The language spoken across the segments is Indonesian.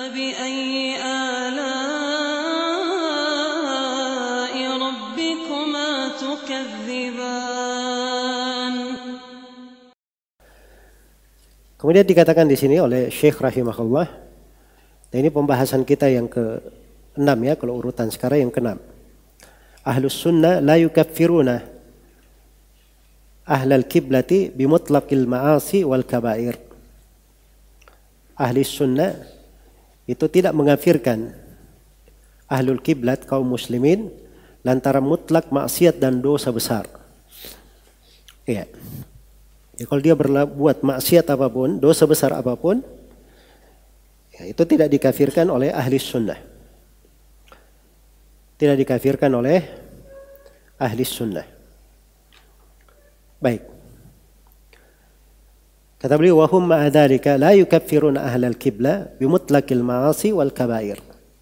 فبأي آلاء ربكما تكذبان. Kemudian dikatakan di sini oleh Syekh rahimahullah, dan ini pembahasan kita yang ke-6 ya, kalau urutan sekarang yang ke-6. Ahlus sunnah la yukaffiruna ahlal kiblati bimutlaqil ma'asi wal kabair. Ahli sunnah itu tidak mengkafirkan ahlul kiblat, kaum muslimin, lantaran mutlak maksiat dan dosa besar. Iya. Ya, kalau dia berbuat maksiat apapun, dosa besar apapun, ya, itu tidak dikafirkan oleh ahli sunnah. Tidak dikafirkan oleh ahli sunnah. Baik. Kata beliau, wa hum ma'a dzalika la yukaffiruna ahlal qibla bimutlaqil ma'asi wal kabair.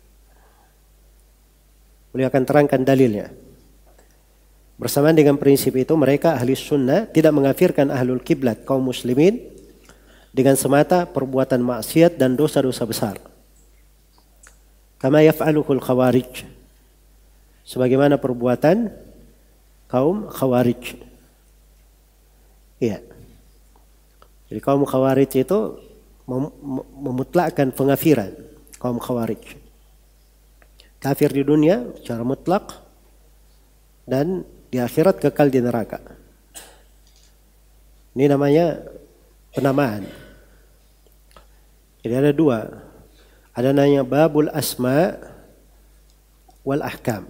Beliau akan terangkan dalilnya. Bersamaan dengan prinsip itu, mereka ahli sunnah tidak mengkafirkan ahlul kiblat, kaum muslimin, dengan semata perbuatan maksiat dan dosa-dosa besar. Kama yaf'aluhul khawarij, sebagaimana perbuatan kaum khawarij. Iya. Jadi kaum khawarij itu memutlakkan pengafiran, kaum khawarij. Kafir di dunia secara mutlak, dan di akhirat kekal di neraka. Ini namanya penamaan. Jadi ada dua. Ada namanya babul asma wal ahkam.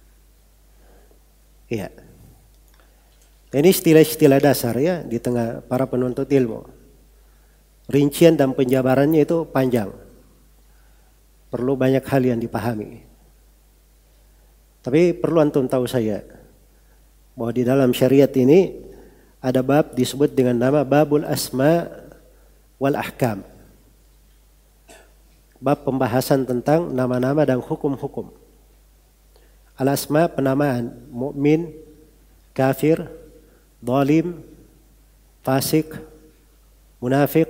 Iya. Ini istilah-istilah dasar ya di tengah para penuntut ilmu. Rincian dan penjabarannya itu panjang. Perlu banyak hal yang dipahami. Tapi perlu antum tahu saya bahwa di dalam syariat ini ada bab disebut dengan nama babul asma wal ahkam. Bab pembahasan tentang nama-nama dan hukum-hukum. Al asma penamaan, mukmin, kafir, zalim, fasik, munafik.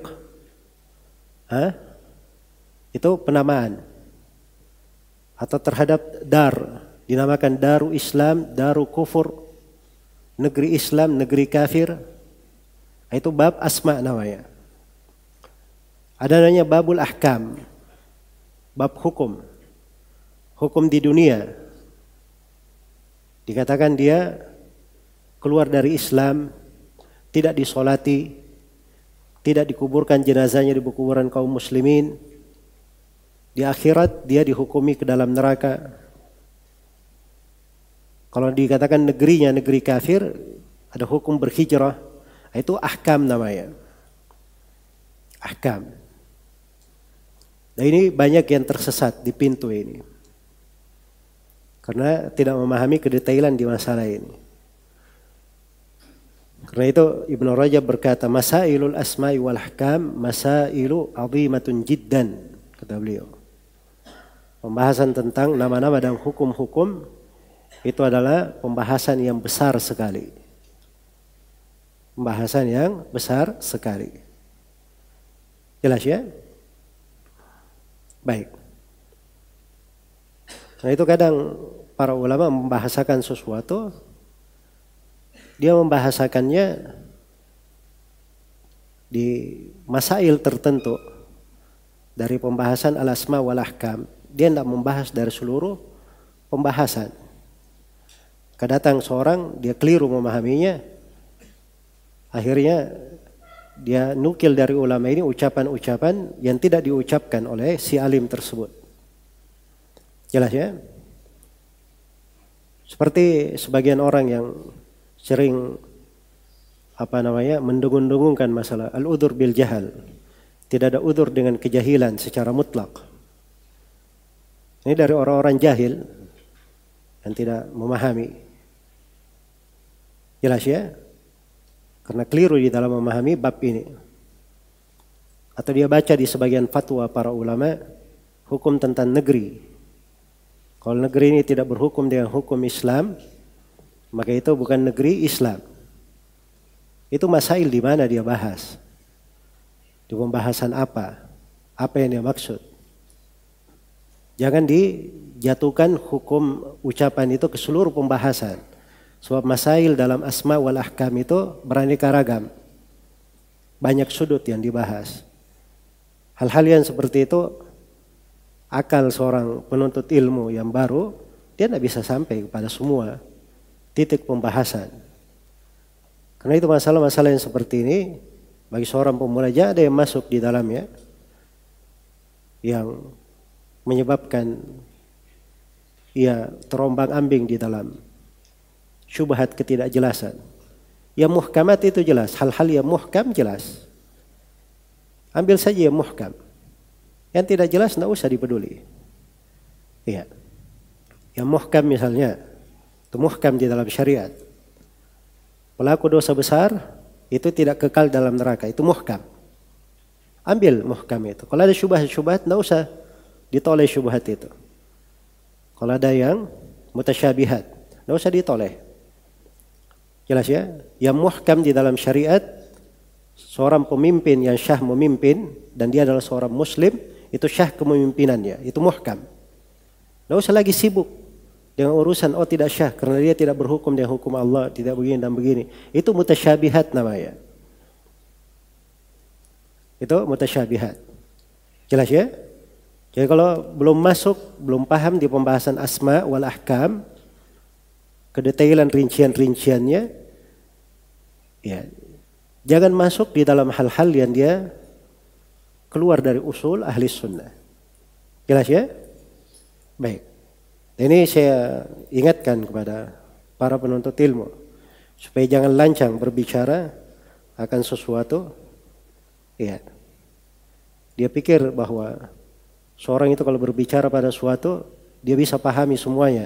Itu penamaan. Atau terhadap dar, dinamakan daru Islam, daru kufur, negeri Islam, negeri kafir. Itu bab asma namanya. Ada namanya babul ahkam, bab hukum. Hukum di dunia. Dikatakan dia keluar dari Islam, tidak disolati, tidak dikuburkan jenazahnya di kuburan kaum muslimin. Di akhirat dia dihukumi ke dalam neraka. Kalau dikatakan negerinya negeri kafir, ada hukum berhijrah, itu ahkam namanya. Ahkam. Nah ini banyak yang tersesat di pintu ini. Karena tidak memahami kedetailan di masalah ini. Karena itu Ibnu Rajab berkata, masailul asma'i wal ahkam masailu azimatun jiddan, kata beliau. Pembahasan tentang nama-nama dan hukum-hukum itu adalah pembahasan yang besar sekali. Pembahasan yang besar sekali. Jelas ya? Baik. Nah itu kadang para ulama membahasakan sesuatu, dia membahasakannya di masail tertentu dari pembahasan al-asma wal ahkam. Dia tidak membahas dari seluruh pembahasan. Kadang seorang dia keliru memahaminya, akhirnya dia nukil dari ulama ini ucapan-ucapan yang tidak diucapkan oleh si alim tersebut. Jelas ya? Seperti sebagian orang yang sering mendengung-dengungkan masalah al-udhur bil jahal. Tidak ada udhur dengan kejahilan secara mutlak. Ini dari orang-orang jahil yang tidak memahami. Jelas ya? Karena keliru di dalam memahami bab ini. Atau dia baca di sebagian fatwa para ulama hukum tentang negeri. Kalau negeri ini tidak berhukum dengan hukum Islam, maka itu bukan negeri Islam. Itu masail di mana dia bahas. Di pembahasan apa? Apa yang dia maksud? Jangan dijatuhkan hukum ucapan itu ke seluruh pembahasan. Sebab masail dalam asma wal ahkam itu beraneka ragam. Banyak sudut yang dibahas. Hal-hal yang seperti itu, akal seorang penuntut ilmu yang baru, dia tidak bisa sampai kepada semua titik pembahasan. Karena itu masalah-masalah yang seperti ini, bagi seorang pemula jangan ada yang masuk di dalamnya, yang menyebabkan ia terombang-ambing di dalam syubhat ketidakjelasan. Yang muhkamat itu jelas, hal-hal yang muhkam jelas. Ambil saja yang muhkam. Yang tidak jelas tidak usah dipeduli. Iya. Yang muhkam misalnya, itu muhkam di dalam syariat. Pelaku dosa besar itu tidak kekal dalam neraka, itu muhkam. Ambil muhkam itu. Kalau ada syubhat-syubhat tidak usah ditoleh syubhat itu. Kalau ada yang mutasyabihat, tidak usah ditoleh. Jelas ya? Yang muhkam di dalam syariat, seorang pemimpin yang syah memimpin dan dia adalah seorang muslim, itu syah kepemimpinannya, itu muhkam. Tidak usah lagi sibuk dengan urusan tidak syah karena dia tidak berhukum dengan hukum Allah, tidak begini dan begini. Itu mutasyabihat namanya. Itu mutasyabihat. Jelas ya? Jadi kalau belum masuk, belum paham di pembahasan asma wal ahkam, kedetailan rincian-rinciannya, ya, jangan masuk di dalam hal-hal yang dia keluar dari usul ahli sunnah. Jelas ya? Baik. Ini saya ingatkan kepada para penuntut ilmu supaya jangan lancang berbicara akan sesuatu. Ya, dia pikir bahwa seorang itu kalau berbicara pada suatu dia bisa pahami semuanya.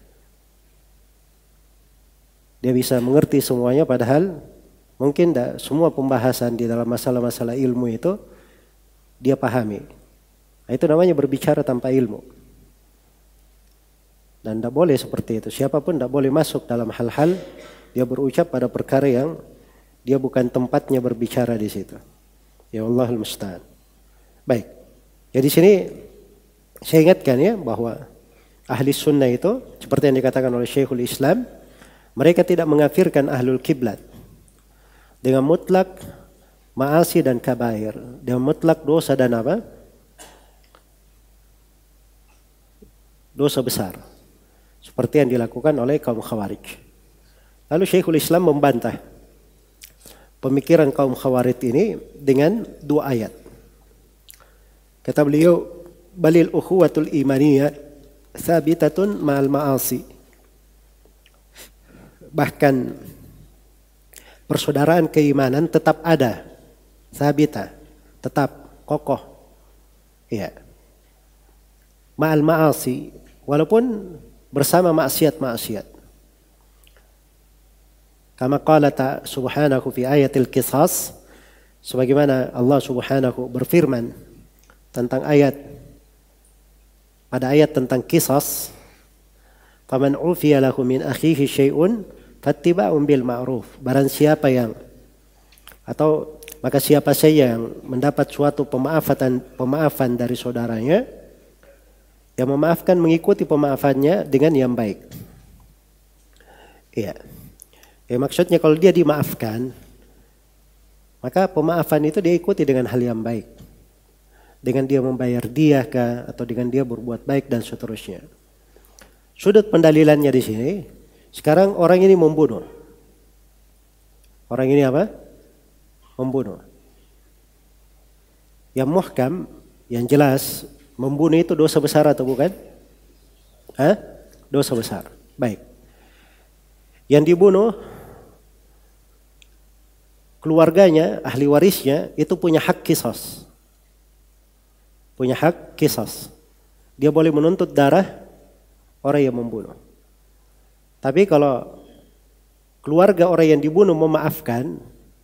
Dia bisa mengerti semuanya, padahal mungkin tidak semua pembahasan di dalam masalah-masalah ilmu itu dia pahami. Nah, itu namanya berbicara tanpa ilmu. Dan tidak boleh seperti itu. Siapapun tidak boleh masuk dalam hal-hal dia berucap pada perkara yang dia bukan tempatnya berbicara di situ. Ya Allahul musta'an. Baik. Jadi sini saya ingatkan ya bahwa ahli sunnah itu seperti yang dikatakan oleh Syekhul Islam, mereka tidak mengafirkan ahlul kiblat dengan mutlak ma'asi dan kabair, dengan mutlak dosa dan apa? Dosa besar. Seperti yang dilakukan oleh kaum Khawarij. Lalu Syekhul Islam membantah pemikiran kaum Khawarij ini dengan dua ayat. Kata beliau, balil ukhuwatul imaniyah thabitatun ma'al ma'asi. Bahkan persaudaraan keimanan tetap ada, thabita, tetap kokoh. Ya. Ma'al ma'asi, walaupun bersama maksiat-maksiat. Kama qala subhanahu fi ayatil qisas, sebagaimana Allah subhanahu berfirman tentang pada ayat tentang qisas, faman ufiya lahu min akhihi syai'un fattiba'un bil ma'ruf. Barang siapa yang maka siapa saja yang mendapat suatu pemaafan dari saudaranya, yang memaafkan mengikuti pemaafannya dengan yang baik. Iya. Maksudnya kalau dia dimaafkan, maka pemaafan itu dia ikuti dengan hal yang baik. Dengan dia membayar diah kah, atau dengan dia berbuat baik dan seterusnya. Sudut pendalilannya di sini, sekarang orang ini membunuh. Orang ini apa? Membunuh. Yang muhkam, yang jelas, membunuh itu dosa besar atau bukan? Dosa besar. Baik. Yang dibunuh, keluarganya, ahli warisnya, itu punya hak qisas. Punya hak qisas. Dia boleh menuntut darah orang yang membunuh. Tapi kalau keluarga orang yang dibunuh memaafkan,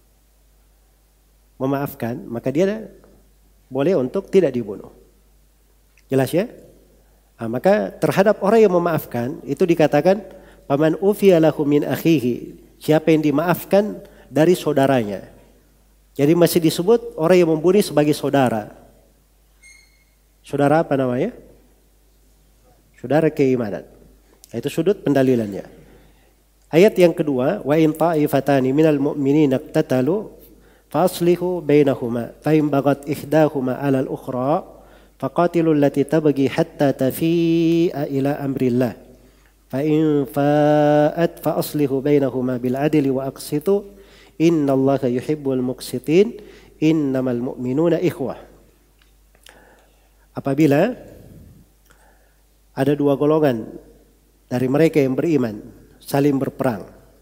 maka dia boleh untuk tidak dibunuh. Jelas ya? Nah, maka terhadap orang yang memaafkan itu dikatakan paman ufiya lahu min akhihi, siapa yang dimaafkan dari saudaranya. Jadi masih disebut orang yang membunuh sebagai saudara. Saudara apa namanya? saudara keimanan. Itu sudut pendalilannya. Ayat yang kedua, wa in ta'ifatani minal mu'minina iqtatalu faslihu bainahuma fa in baghat ihdahuma 'ala al-ukhra faqatilu allati tabghi hatta tafi'a ila amrillah fa in fa'at fa aslihu bainahuma bil 'adli wa aqsitu innallaha yuhibbul muqsitin innamal mu'minuna ikhwah. Apabila ada dua golongan dari mereka yang beriman saling berperang.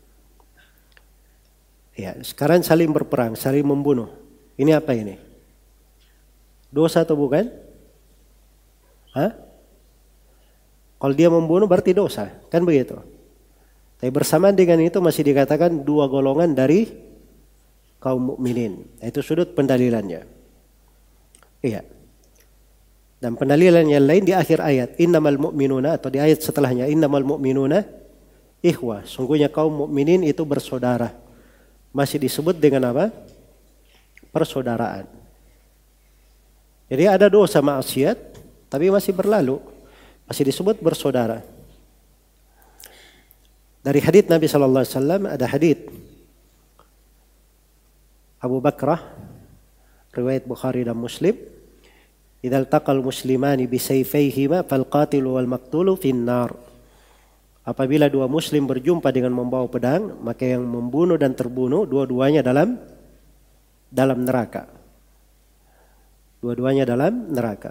Ya, sekarang saling berperang, saling membunuh. Ini apa ini? Dosa atau bukan? Hah? Kalau dia membunuh berarti dosa, kan begitu? Tapi bersamaan dengan itu masih dikatakan dua golongan dari kaum mukminin. Itu sudut pendalilannya. Iya. Dan pendalilan yang lain di akhir ayat, innamal mu'minuna, atau di ayat setelahnya, innamal mu'minuna ikhwah. Sungguhnya kaum mukminin itu bersaudara. Masih disebut dengan apa? Persaudaraan. Jadi ada dosa maksiat, tapi masih berlalu. Masih disebut bersaudara. Dari hadits Nabi SAW ada hadits Abu Bakrah, riwayat Bukhari dan Muslim. Idza altaqal muslimani bisayfayhima fal qatilu wal maqtulu finnar. Apabila dua muslim berjumpa dengan membawa pedang, maka yang membunuh dan terbunuh dua-duanya dalam neraka. Dua-duanya dalam neraka.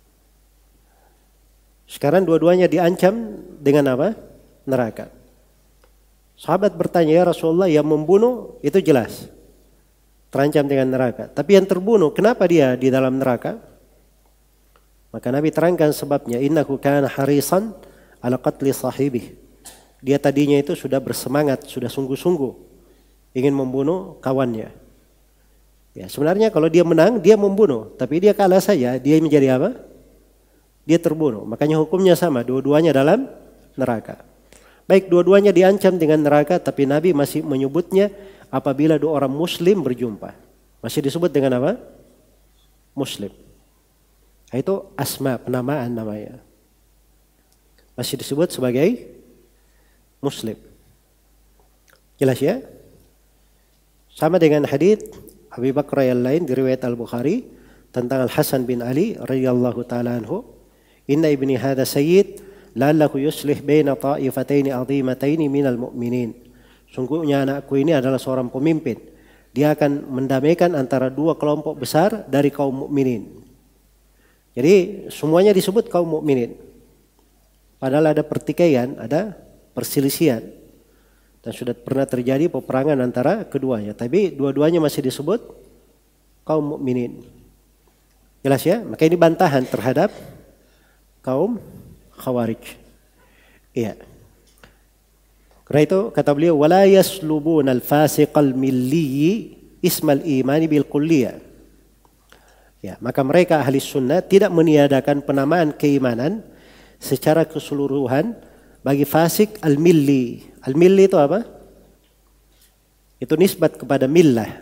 Sekarang dua-duanya diancam dengan apa? Neraka. Sahabat bertanya, ya Rasulullah, yang membunuh itu jelas terancam dengan neraka. Tapi yang terbunuh, kenapa dia di dalam neraka? Maka Nabi terangkan sebabnya, innahu kana harisan ala qatli sahibih. Dia tadinya itu sudah bersemangat, sudah sungguh-sungguh ingin membunuh kawannya. Ya, sebenarnya kalau dia menang, dia membunuh. Tapi dia kalah saja, dia menjadi apa? Dia terbunuh. Makanya hukumnya sama, dua-duanya dalam neraka. Baik, dua-duanya diancam dengan neraka, tapi Nabi masih menyebutnya apabila dua orang muslim berjumpa. Masih disebut dengan apa? Muslim. Itu asma, penamaan namanya. Masih disebut sebagai muslim. Jelas ya? Sama dengan hadits Abu Bakar yang lain di riwayat Al-Bukhari tentang Al-Hasan bin Ali radhiyallahu taala anhu, inna ibni hadha sayyid la'allahu yuslih baina ta'ifataini 'azimataini minal mu'minin. Sungguhnya anakku ini adalah seorang pemimpin. Dia akan mendamaikan antara dua kelompok besar dari kaum mukminin. Jadi semuanya disebut kaum mukminin. Padahal ada pertikaian, ada perselisihan. Dan sudah pernah terjadi peperangan antara keduanya. Tapi dua-duanya masih disebut kaum mukminin. Jelas ya? Maka ini bantahan terhadap kaum Khawarij. Iya. Karena itu kata beliau, wala yaslubuna al-fasiqal milli ismal imani bil kulliyah. Ya, maka mereka ahli sunnah tidak meniadakan penamaan keimanan secara keseluruhan bagi fasik al-milli. Al-milli itu apa? Itu nisbat kepada millah.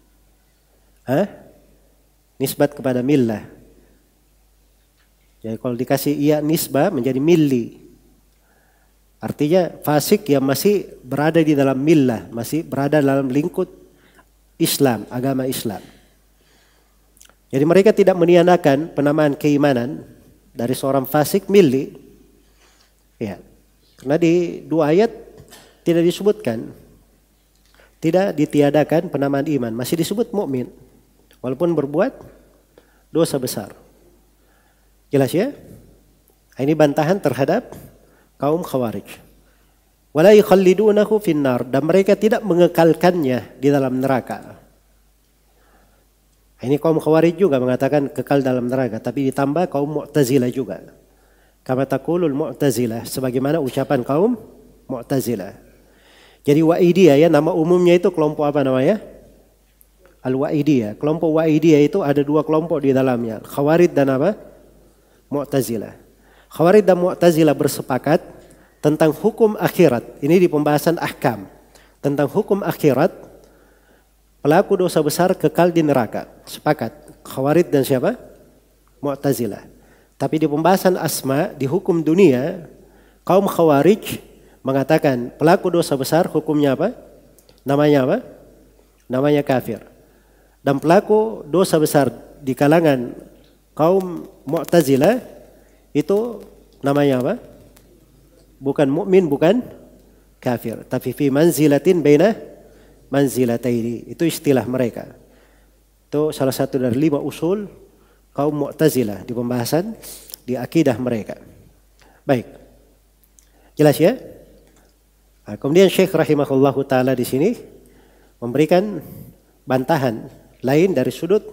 Nisbat kepada millah. Jadi kalau dikasih iya nisbah menjadi milli. Artinya fasik yang masih berada di dalam millah, masih berada dalam lingkup Islam, agama Islam. Jadi mereka tidak meniadakan penamaan keimanan dari seorang fasik milli. Ya. Karena di dua ayat tidak disebutkan, tidak ditiadakan penamaan iman, masih disebut mukmin walaupun berbuat dosa besar. Jelas ya? Ini bantahan terhadap kaum Khawarij. Wala yukhallidunahu finnar, dan mereka tidak mengekalkannya di dalam neraka. Ini kaum Khawarij juga mengatakan kekal dalam neraka, tapi ditambah kaum Mu'tazilah juga. Kama taqulul Mu'tazilah, sebagaimana ucapan kaum Mu'tazilah. Jadi Wa'idiyah ya, nama umumnya itu kelompok apa namanya? Al-Wa'idiyah. Kelompok Wa'idiyah itu ada dua kelompok di dalamnya, Khawarij dan apa? Mu'tazilah. Khawarij dan Mu'tazilah bersepakat tentang hukum akhirat. Ini di pembahasan ahkam. Tentang hukum akhirat, pelaku dosa besar kekal di neraka. Sepakat. Khawarij dan siapa? Mu'tazilah. Tapi di pembahasan asma, di hukum dunia, kaum Khawarij mengatakan pelaku dosa besar hukumnya apa? Namanya apa? Namanya kafir. Dan pelaku dosa besar di kalangan kaum Mu'tazilah itu namanya apa? Bukan mukmin, bukan kafir, tapi fi manzilatin baina manzilataini. Itu istilah mereka. Itu salah satu dari 5 usul kaum Mu'tazilah di pembahasan di akidah mereka. Baik. Jelas ya? Nah, kemudian Syekh rahimahullahu taala di sini memberikan bantahan lain dari sudut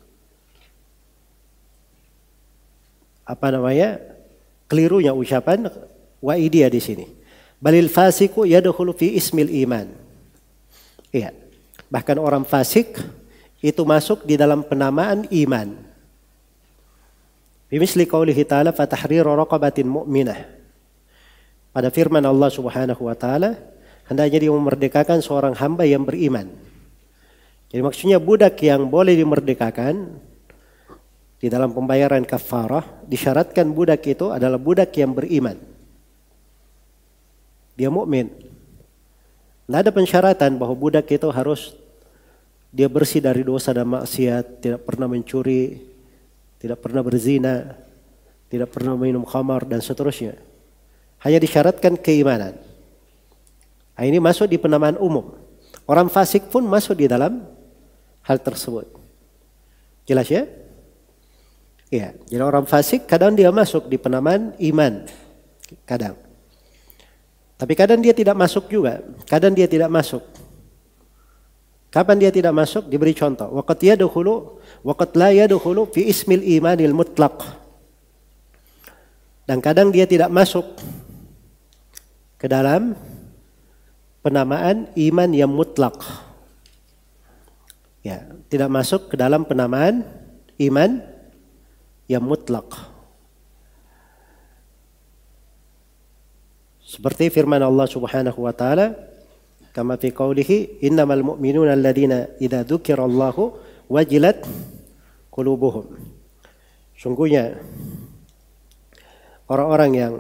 kelirunya ucapan Wa'idiyah di sini. Balil fasiku yadkhulu fi ismil iman. Iya. Bahkan orang fasik itu masuk di dalam penamaan iman. Bimisli qaulihi ta'ala fatahriru raqabatin mu'minah. Pada firman Allah Subhanahu wa taala, hendaknya dia memerdekakan seorang hamba yang beriman. Jadi maksudnya budak yang boleh dimerdekakan di dalam pembayaran kafarah, disyaratkan budak itu adalah budak yang beriman. Dia mukmin. Tidak ada pensyaratan bahwa budak itu harus dia bersih dari dosa dan maksiat, tidak pernah mencuri, tidak pernah berzina, tidak pernah minum khamar dan seterusnya. Hanya disyaratkan keimanan. Nah, ini masuk di penamaan umum. Orang fasik pun masuk di dalam hal tersebut. Jelas ya? Iya. Jadi orang fasik kadang dia masuk di penamaan iman. Kadang. Tapi kadang dia tidak masuk juga. Kadang dia tidak masuk. Kapan dia tidak masuk? Diberi contoh. Waqat yadkhulu waqat la yadkhulu fi ismil imanil mutlaq. Dan kadang dia tidak masuk ke dalam penamaan iman yang mutlak. Ya, tidak masuk ke dalam penamaan iman yang mutlak. Seperti firman Allah Subhanahu wa taala, kama fi qoulihi innamal mu'minuna alladziina idza dzukirallahu wajilat qulubuhum. Sungguhnya orang-orang yang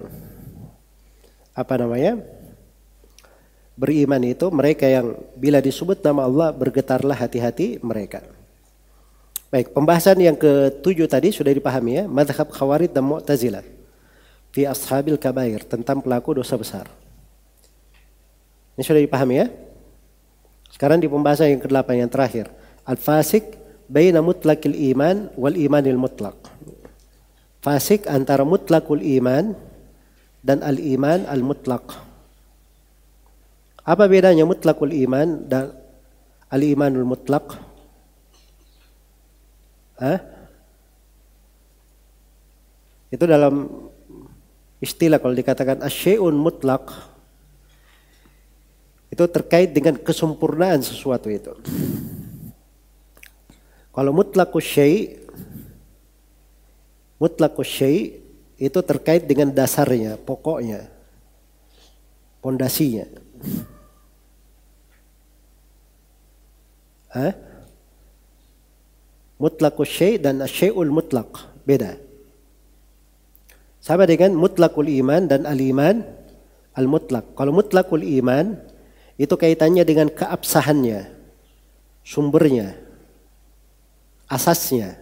beriman itu mereka yang bila disebut nama Allah bergetarlah hati-hati mereka. Baik, pembahasan yang ke-7 tadi sudah dipahami ya, mazhab Khawarij dan Mu'tazilah fi ashabil kabair, tentang pelaku dosa besar. Ini sudah dipahami ya? Sekarang di pembahasan yang ke-8 yang terakhir, al-fasik baina mutlaqil iman wal imanil mutlaq. Fasik antara mutlaqul iman dan al-iman al-mutlaq. Apa bedanya mutlaqul iman dan al-imanul mutlaq? Itu dalam istilah kalau dikatakan asy-syai'un mutlaq, itu terkait dengan kesempurnaan sesuatu itu. Kalau mutlaqus syai' itu terkait dengan dasarnya, pokoknya, pondasinya. Mutlaqus syai' dan asy-syai'ul mutlaq beda. Sama dengan mutlaqul iman dan al-iman al-mutlaq. Kalau mutlaqul iman itu kaitannya dengan keabsahannya, sumbernya, asasnya.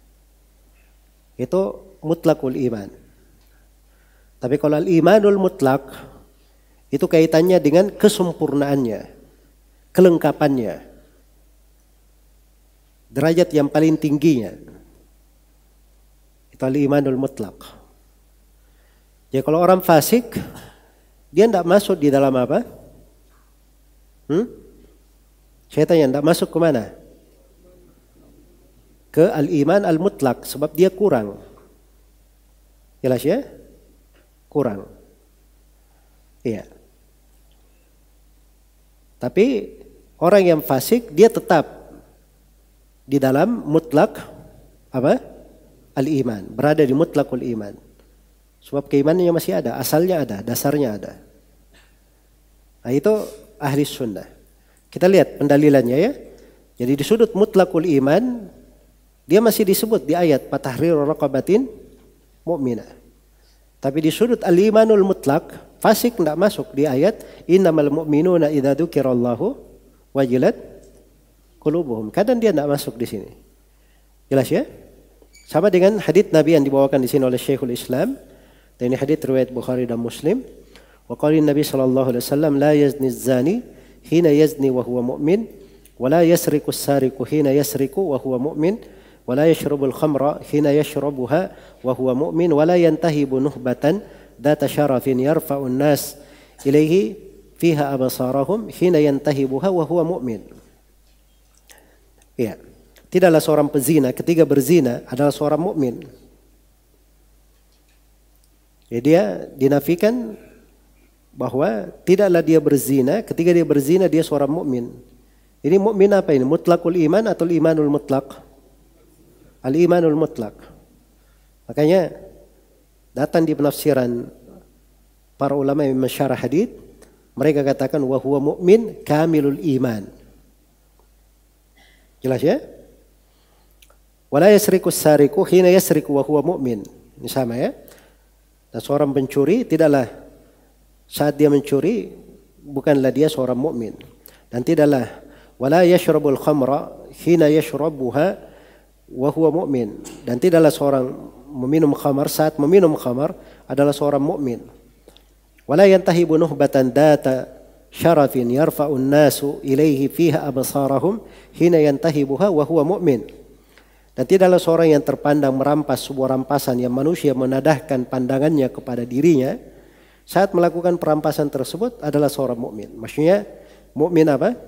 Itu mutlaqul iman. Tapi kalau al-imanul mutlaq itu kaitannya dengan kesempurnaannya, kelengkapannya, derajat yang paling tingginya. Itu al-imanul mutlaq. Jadi kalau orang fasik, dia tidak masuk di dalam apa? Saya tanya, tidak masuk ke mana? Ke al-iman al-mutlaq, sebab dia kurang. Jelas ya? Kurang. Iya. Tapi orang yang fasik, dia tetap di dalam mutlak apa? Al-iman, berada di mutlakul iman. Sebab keimanannya masih ada, asalnya ada, dasarnya ada. Nah, itu ahli sunnah. Kita lihat pendalilannya ya. Jadi di sudut mutlakul iman, dia masih disebut di ayat fatahriru raqabatin mukminah. Tapi di sudut al-imanul mutlak, fasik tidak masuk di ayat innamal mu'minuna idza dzukirallahu wajilat qulubuhum. Kadang dia tidak masuk di sini. Jelas ya? Sama dengan hadits Nabi yang dibawakan di sini oleh Syekhul Islam. Dan ini hadits riwayat Bukhari dan Muslim. Wa qala Nabi sallallahu alaihi wasallam la yazni az-zani hina yazni wa huwa mu'min wa la yasriqu as-sariqu hina yasriqu wa huwa mu'min wa la yashrabu al-khamra hina yashrabuha wa huwa mu'min wa la yantahibu nuhbatan data syarafin yarfa'u an-nas ilaihi fiha absarahum hina yantahibuha wa huwa mu'min. Ya. Tidaklah seorang pezina ketika berzina adalah seorang mukmin. Ya, dia dinafikan bahwa tidaklah dia berzina ketika dia berzina dia seorang mukmin. Ini mukmin apa ini? Mutlaqul iman atau imanul mutlaq? Al-imanul mutlaq. Makanya datang di penafsiran para ulama yang mensyarah hadits, mereka katakan wa huwa mu'min kamilul iman. Jelas ya? Wala yasriku as-sariqu hina yasriku wa huwa mu'min. Ini sama ya. Dan seorang pencuri tidaklah saat dia mencuri bukanlah dia seorang mukmin. Dan tidaklah wala yashrabul khamra hina yashrabuha wa huwa mu'min. Dan tidaklah seorang meminum khamar saat meminum khamar adalah seorang mukmin. Wala yantahibu nuhbatan data syarafin yarfa'un nasu ilaihi fiha absarahum hina yantahibuha wa huwa mu'min. Dan tidaklah seorang yang terpandang merampas sebuah rampasan yang manusia menadahkan pandangannya kepada dirinya saat melakukan perampasan tersebut adalah seorang mukmin. Maksudnya mukmin apa?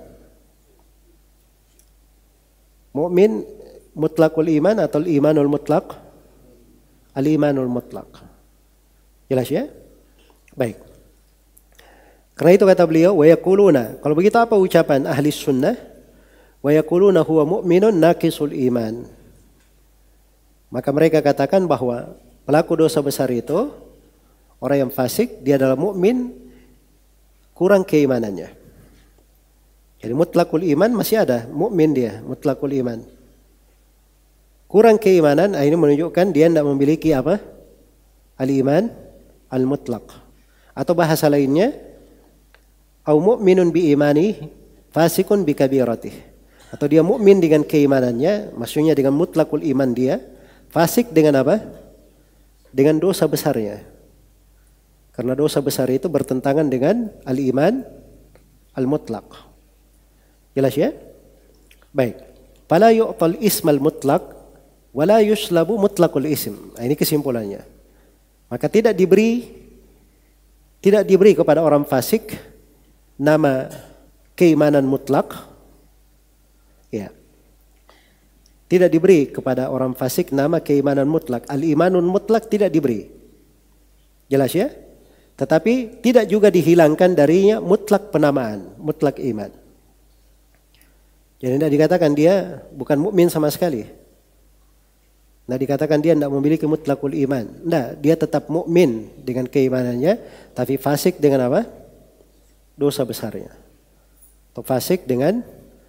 Mukmin mutlaqul iman atau imanul mutlaq? Al-imanul mutlaq. Jelas ya? Baik. Karena itu kata beliau wa yaquluna. Kalau begitu apa ucapan ahli sunnah? Wa yaquluna huwa mu'minun naqisul iman. Maka mereka katakan bahwa pelaku dosa besar itu orang yang fasik, dia adalah mukmin kurang keimanannya. Jadi mutlaqul iman masih ada, mukmin dia, mutlaqul iman. Kurang keimanan, ini menunjukkan dia tidak memiliki apa? Al-iman al-mutlaq. Atau bahasa lainnya, au mu'minun bi imani fasikun bi kabiratih. Atau dia mukmin dengan keimanannya, maksudnya dengan mutlaqul iman dia. Fasik dengan apa? Dengan dosa besarnya. Karena dosa besar itu bertentangan dengan al-iman al-mutlaq. Jelas ya? Baik. Fala yu'tal ismal mutlaq wala yuslabu mutlaqul ism. Ini kesimpulannya. Maka tidak diberi kepada orang fasik nama keimanan mutlak. Ya. Tidak diberi kepada orang fasik nama keimanan mutlak. Al-imanun mutlak tidak diberi. Jelas ya? Tetapi tidak juga dihilangkan darinya mutlak penamaan, mutlak iman. Jadi tidak dikatakan dia bukan mukmin sama sekali. Tidak dikatakan dia tidak memiliki mutlakul iman. Tidak, dia tetap mukmin dengan keimanannya, tapi fasik dengan apa? Dosa besarnya. Atau fasik dengan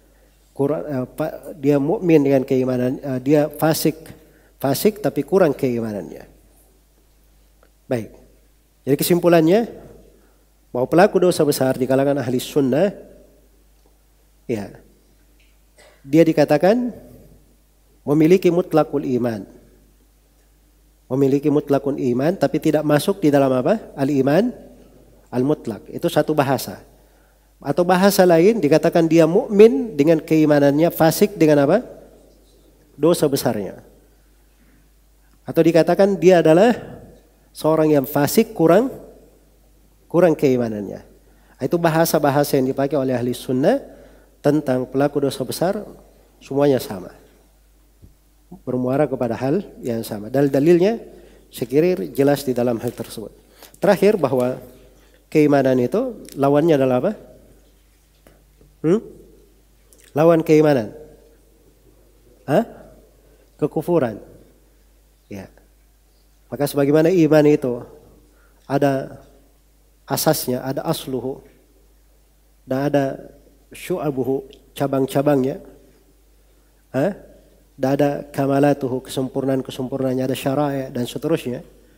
dia mukmin dengan keimanan, dia fasik tapi kurang keimanannya. Baik. Jadi kesimpulannya bahwa pelaku dosa besar di kalangan ahli sunnah, ya, dia dikatakan memiliki mutlakul iman, memiliki mutlakul iman, tapi tidak masuk di dalam apa? Al-iman al-mutlak. Itu satu bahasa. Atau bahasa lain dikatakan dia mukmin dengan keimanannya, fasik dengan apa? Dosa besarnya. Atau dikatakan dia adalah seorang yang fasik kurang keimanannya. Itu bahasa-bahasa yang dipakai oleh ahli sunnah tentang pelaku dosa besar, semuanya sama. Bermuara kepada hal yang sama. Dalil-dalilnya sekiranya jelas di dalam hal tersebut. Terakhir bahwa keimanan itu lawannya adalah apa? Lawan keimanan. Kekufuran. Ya. Maka sebagaimana iman itu ada asasnya, ada asluhu, dan ada syu'abuhu, cabang-cabangnya. Dan ada kamalatuhu, kesempurnaan-kesempurnaannya, ada syara'i dan seterusnya.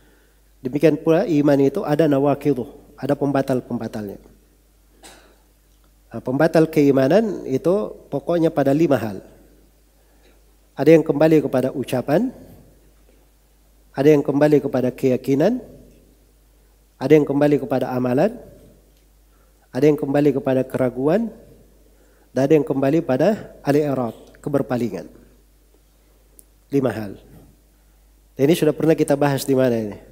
Demikian pula iman itu ada nawaqidh, ada pembatal-pembatalnya. Nah, pembatal keimanan itu pokoknya pada 5 hal. Ada yang kembali kepada ucapan, ada yang kembali kepada keyakinan, ada yang kembali kepada amalan, ada yang kembali kepada keraguan, dan ada yang kembali pada al-i'rad, keberpalingan. 5 hal. Dan ini sudah pernah kita bahas di mana ini?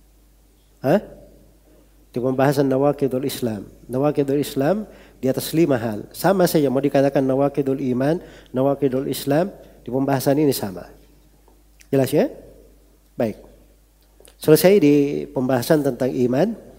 Di pembahasan nawaqidul Islam. Nawaqidul Islam di atas 5 hal. Sama saja mau dikatakan nawaqidul iman, nawaqidul Islam, di pembahasan ini sama. Jelas ya? Baik. Selesai di pembahasan tentang iman.